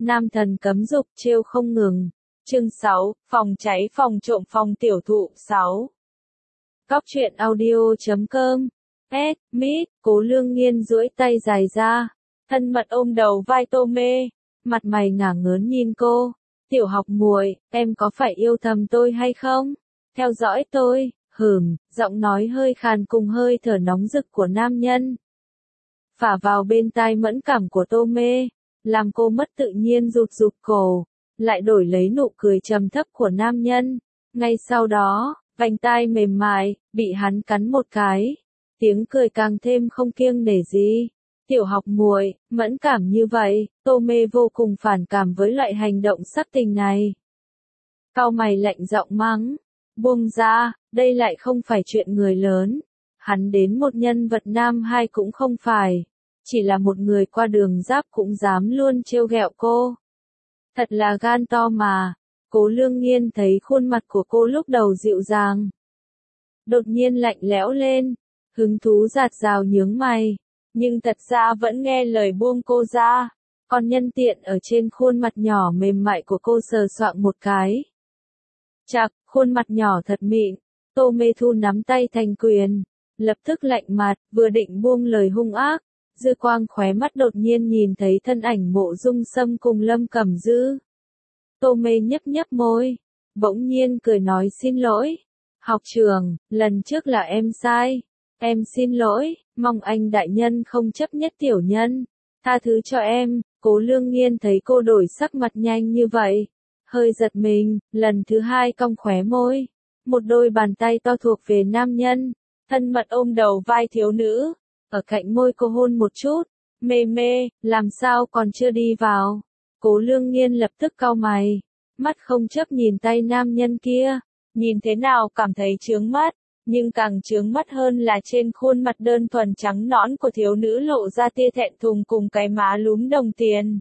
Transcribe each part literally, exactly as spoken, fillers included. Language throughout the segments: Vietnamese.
Nam thần cấm dục trêu không ngừng. Chương sáu, phòng cháy phòng trộm phòng tiểu thụ sáu. Cóc truyện audio chấm com. S, Mít, Cố Lương Nghiên duỗi tay dài ra, thân mật ôm đầu vai Tô Mê, mặt mày ngả ngớn nhìn cô. Tiểu học muội, em có phải yêu thầm tôi hay không? Theo dõi tôi, hừm, giọng nói hơi khàn cùng hơi thở nóng rực của nam nhân. Phả vào bên tai mẫn cảm của Tô Mê, làm cô mất tự nhiên rụt rụt cổ, lại đổi lấy nụ cười trầm thấp của nam nhân. Ngay sau đó, vành tai mềm mại, bị hắn cắn một cái. Tiếng cười càng thêm không kiêng nể gì. Tiểu học muội, mẫn cảm như vậy, Tô Mê vô cùng phản cảm với loại hành động sắc tình này. Cau mày lạnh giọng mắng, buông ra, đây lại không phải chuyện người lớn. Hắn đến một nhân vật nam hai cũng không phải, chỉ là một người qua đường giáp cũng dám luôn trêu ghẹo cô. Thật là gan to mà. Cố Lương Nghiên thấy khuôn mặt của cô lúc đầu dịu dàng, đột nhiên lạnh lẽo lên, hứng thú giạt rào nhướng mày, nhưng thật ra vẫn nghe lời buông cô ra, còn nhân tiện ở trên khuôn mặt nhỏ mềm mại của cô sờ soạng một cái. Chạc, khuôn mặt nhỏ thật mịn. Tô Mê Thu nắm tay thành quyền, lập tức lạnh mặt, vừa định buông lời hung ác, dư quang khóe mắt đột nhiên nhìn thấy thân ảnh Mộ Dung Sâm cùng Lâm Cẩm Dư. Tô Mê nhấp nhấp môi, bỗng nhiên cười nói xin lỗi. Học trưởng, lần trước là em sai. Em xin lỗi, mong anh đại nhân không chấp nhất tiểu nhân. Tha thứ cho em. Cố Lương Nghiên thấy cô đổi sắc mặt nhanh như vậy, hơi giật mình, lần thứ hai cong khóe môi. Một đôi bàn tay to thuộc về nam nhân, thân mật ôm đầu vai thiếu nữ, ở cạnh môi cô hôn một chút. Mê mê, làm sao còn chưa đi vào? Cố Lương Nghiên lập tức cau mày, mắt không chấp nhìn tay nam nhân kia, nhìn thế nào cảm thấy chướng mắt, nhưng càng chướng mắt hơn là trên khuôn mặt đơn thuần trắng nõn của thiếu nữ lộ ra tia thẹn thùng cùng cái má lúm đồng tiền.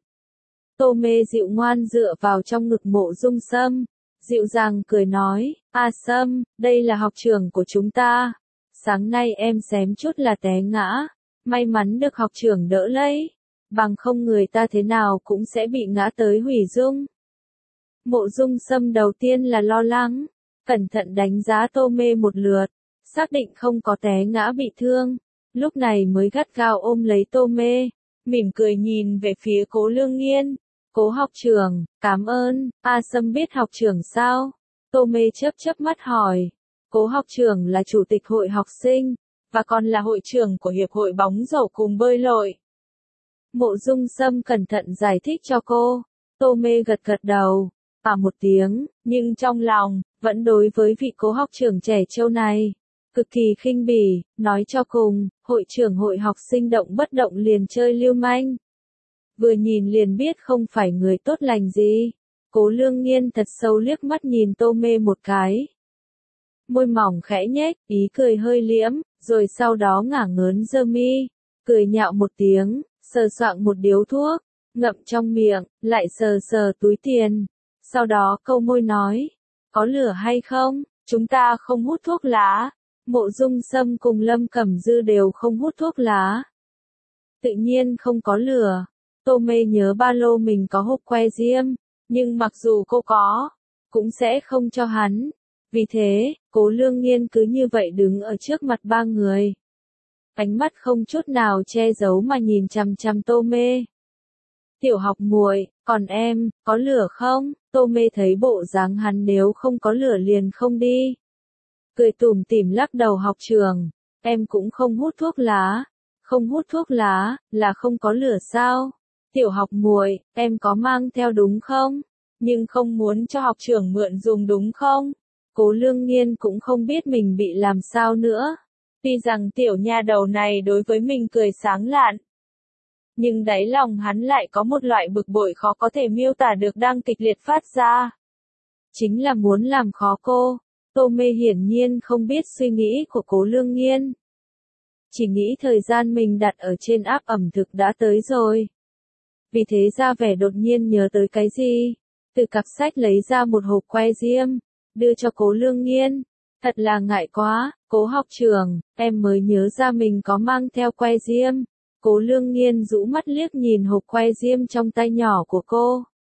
Tô Mê dịu ngoan dựa vào trong ngực Mộ Dung Sâm, dịu dàng cười nói, A Sâm, đây là học trưởng của chúng ta. Sáng nay em xém chút là té ngã, may mắn được học trưởng đỡ lấy, bằng không người ta thế nào cũng sẽ bị ngã tới hủy dung. Mộ Dung Sâm đầu tiên là lo lắng, cẩn thận đánh giá Tô Mê một lượt, xác định không có té ngã bị thương, lúc này mới gắt gao ôm lấy Tô Mê, mỉm cười nhìn về phía Cố Lương Nghiên. Cố học trưởng, cảm ơn. A Sâm biết học trưởng sao? Tô Mê chớp chớp mắt hỏi. Cố học trưởng là chủ tịch hội học sinh, và còn là hội trưởng của hiệp hội bóng rổ cùng bơi lội. Mộ Dung Sâm cẩn thận giải thích cho cô. Tô Mê gật gật đầu, à một tiếng, nhưng trong lòng, vẫn đối với vị cố học trưởng trẻ trâu này, cực kỳ khinh bỉ, nói cho cùng, hội trưởng hội học sinh động bất động liền chơi lưu manh. Vừa nhìn liền biết không phải người tốt lành gì. Cố Lương Nghiên thật sâu liếc mắt nhìn Tô Mê một cái. Môi mỏng khẽ nhếch, ý cười hơi liễm, rồi sau đó ngả ngớn giơ mi, cười nhạo một tiếng, sờ soạng một điếu thuốc, ngậm trong miệng, lại sờ sờ túi tiền. Sau đó câu môi nói, có lửa hay không? Chúng ta không hút thuốc lá. Mộ Dung Sâm cùng Lâm Cẩm Dư đều không hút thuốc lá. Tự nhiên không có lửa. Tô Mê nhớ ba lô mình có hộp que diêm, nhưng mặc dù cô có, cũng sẽ không cho hắn. Vì thế, Cố Lương Nghiên cứ như vậy đứng ở trước mặt ba người. Ánh mắt không chút nào che giấu mà nhìn chằm chằm Tô Mê. Tiểu học muội, còn em, có lửa không? Tô Mê thấy bộ dáng hắn nếu không có lửa liền không đi. Cười tủm tỉm lắc đầu học trường, em cũng không hút thuốc lá. Không hút thuốc lá, là không có lửa sao? Tiểu học muội, em có mang theo đúng không? Nhưng không muốn cho học trưởng mượn dùng đúng không? Cố Lương Nghiên cũng không biết mình bị làm sao nữa. Tuy rằng tiểu nha đầu này đối với mình cười sáng lạn, nhưng đáy lòng hắn lại có một loại bực bội khó có thể miêu tả được đang kịch liệt phát ra. Chính là muốn làm khó cô. Tô Mê hiển nhiên không biết suy nghĩ của Cố Lương Nghiên. Chỉ nghĩ thời gian mình đặt ở trên app ẩm thực đã tới rồi. Vì thế ra vẻ đột nhiên nhớ tới cái gì. Từ cặp sách lấy ra một hộp que diêm, đưa cho Cố Lương Nghiên. Thật là ngại quá, Cố học trưởng, em mới nhớ ra mình có mang theo que diêm. Cố Lương Nghiên rũ mắt liếc nhìn hộp que diêm trong tay nhỏ của cô.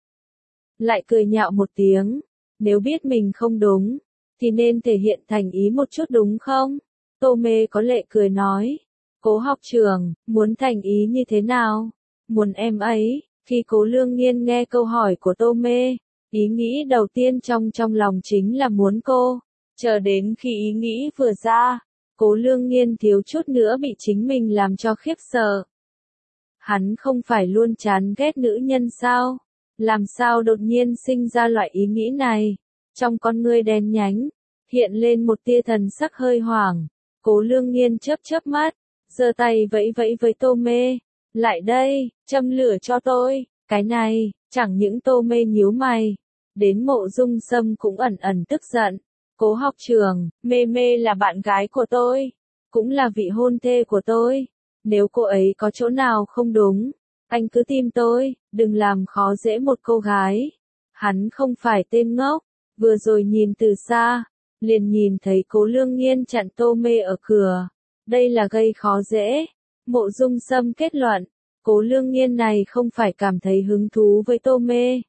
lại cười nhạo một tiếng. Nếu biết mình không đúng, thì nên thể hiện thành ý một chút đúng không? Tô Mê có lệ cười nói. Cố học trưởng, muốn thành ý như thế nào? Muốn em ấy. Khi Cố Lương Nghiên nghe câu hỏi của Tô Mê, ý nghĩ đầu tiên trong trong lòng chính là muốn cô. Chờ đến khi ý nghĩ vừa ra, Cố Lương Nghiên thiếu chút nữa bị chính mình làm cho khiếp sợ. Hắn không phải luôn chán ghét nữ nhân sao? Làm sao đột nhiên sinh ra loại ý nghĩ này? Trong con ngươi đen nhánh, hiện lên một tia thần sắc hơi hoảng. Cố Lương Nghiên chớp chớp mắt, giơ tay vẫy vẫy với Tô Mê. Lại đây, châm lửa cho tôi. Cái này, chẳng những Tô Mê nhíu mày. Đến Mộ Dung Sâm cũng ẩn ẩn tức giận. Cố học trưởng, Mê Mê là bạn gái của tôi. Cũng là vị hôn thê của tôi. Nếu cô ấy có chỗ nào không đúng, anh cứ tìm tôi, đừng làm khó dễ một cô gái. Hắn không phải tên ngốc, vừa rồi nhìn từ xa, liền nhìn thấy Cố Lương Nghiên chặn Tô Mê ở cửa. Đây là gây khó dễ. Mộ Dung Sâm kết luận, Cố Lương Nghiên này không phải cảm thấy hứng thú với Tô Mê,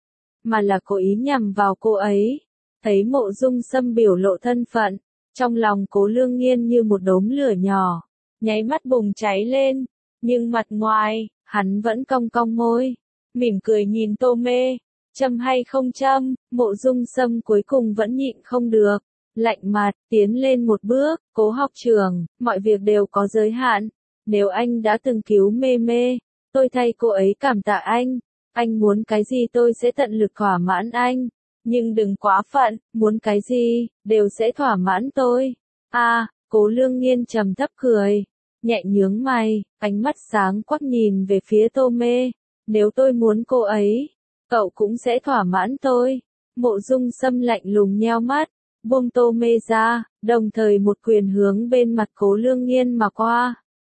mà là cố ý nhằm vào cô ấy. Thấy Mộ Dung Sâm biểu lộ thân phận, trong lòng Cố Lương Nghiên như một đốm lửa nhỏ, nháy mắt bùng cháy lên, nhưng mặt ngoài, hắn vẫn cong cong môi, mỉm cười nhìn Tô Mê. Châm hay không châm, Mộ Dung Sâm cuối cùng vẫn nhịn không được, lạnh mặt, tiến lên một bước. Cố học trưởng, mọi việc đều có giới hạn. Nếu anh đã từng cứu Mê Mê, tôi thay cô ấy cảm tạ anh. Anh muốn cái gì tôi sẽ tận lực thỏa mãn anh. Nhưng đừng quá phận, muốn cái gì, đều sẽ thỏa mãn tôi. À, Cố Lương Nghiên trầm thấp cười, nhẹ nhướng mày, ánh mắt sáng quắc nhìn về phía Tô Mê. Nếu tôi muốn cô ấy, cậu cũng sẽ thỏa mãn tôi. Mộ Dung Sâm lạnh lùng nheo mắt, buông Tô Mê ra, đồng thời một quyền hướng bên mặt Cố Lương Nghiên mà qua.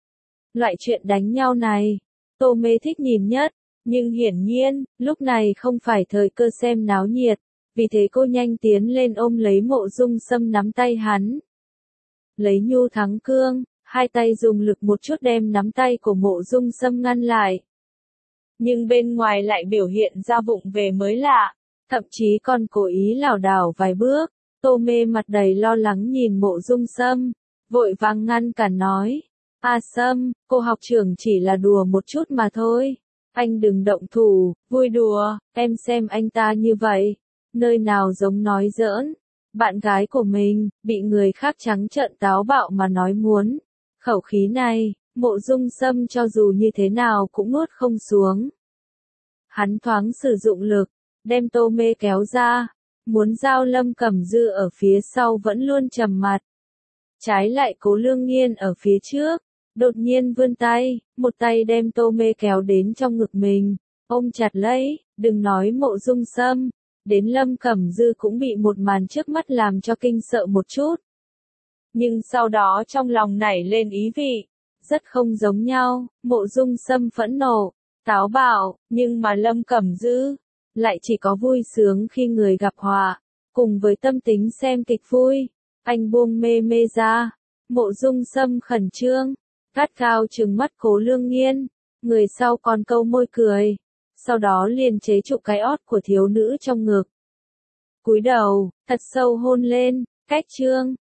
Loại chuyện đánh nhau này, Tô Mê thích nhìn nhất, nhưng hiển nhiên, lúc này không phải thời cơ xem náo nhiệt, vì thế cô nhanh tiến lên ôm lấy Mộ Dung Sâm nắm tay hắn. Lấy nhu thắng cương, hai tay dùng lực một chút đem nắm tay của Mộ Dung Sâm ngăn lại. Nhưng bên ngoài lại biểu hiện ra vụng về mới lạ, thậm chí còn cố ý lảo đảo vài bước. Tô Mê mặt đầy lo lắng nhìn Mộ Dung Sâm, vội vàng ngăn cản nói. A Sâm, cô học trưởng chỉ là đùa một chút mà thôi. Anh đừng động thủ, vui đùa, em xem anh ta như vậy. Nơi nào giống nói giỡn. Bạn gái của mình, bị người khác trắng trợn táo bạo mà nói muốn. Khẩu khí này, Mộ Dung Sâm cho dù như thế nào cũng nuốt không xuống. Hắn thoáng sử dụng lực, đem Tô Mê kéo ra. Muốn giao Lâm Cẩm Dư ở phía sau vẫn luôn trầm mặt. Trái lại Cố Lương Nghiên ở phía trước, đột nhiên vươn tay, một tay đem Tô Mê kéo đến trong ngực mình, ôm chặt lấy. Đừng nói Mộ Dung Sâm, đến Lâm Cẩm Dư cũng bị một màn trước mắt làm cho kinh sợ một chút. Nhưng sau đó trong lòng nảy lên ý vị, rất không giống nhau. Mộ Dung Sâm phẫn nộ, táo bạo, nhưng mà Lâm Cẩm Dư lại chỉ có vui sướng khi người gặp họa, cùng với tâm tính xem kịch vui. Anh buông Mê Mê ra, Mộ Dung Sâm khẩn trương, gắt gao trừng mắt Cố Lương Nghiên, người sau còn câu môi cười, sau đó liền chế trụ cái ót của thiếu nữ trong ngực. Cúi đầu, thật sâu hôn lên. Cách chương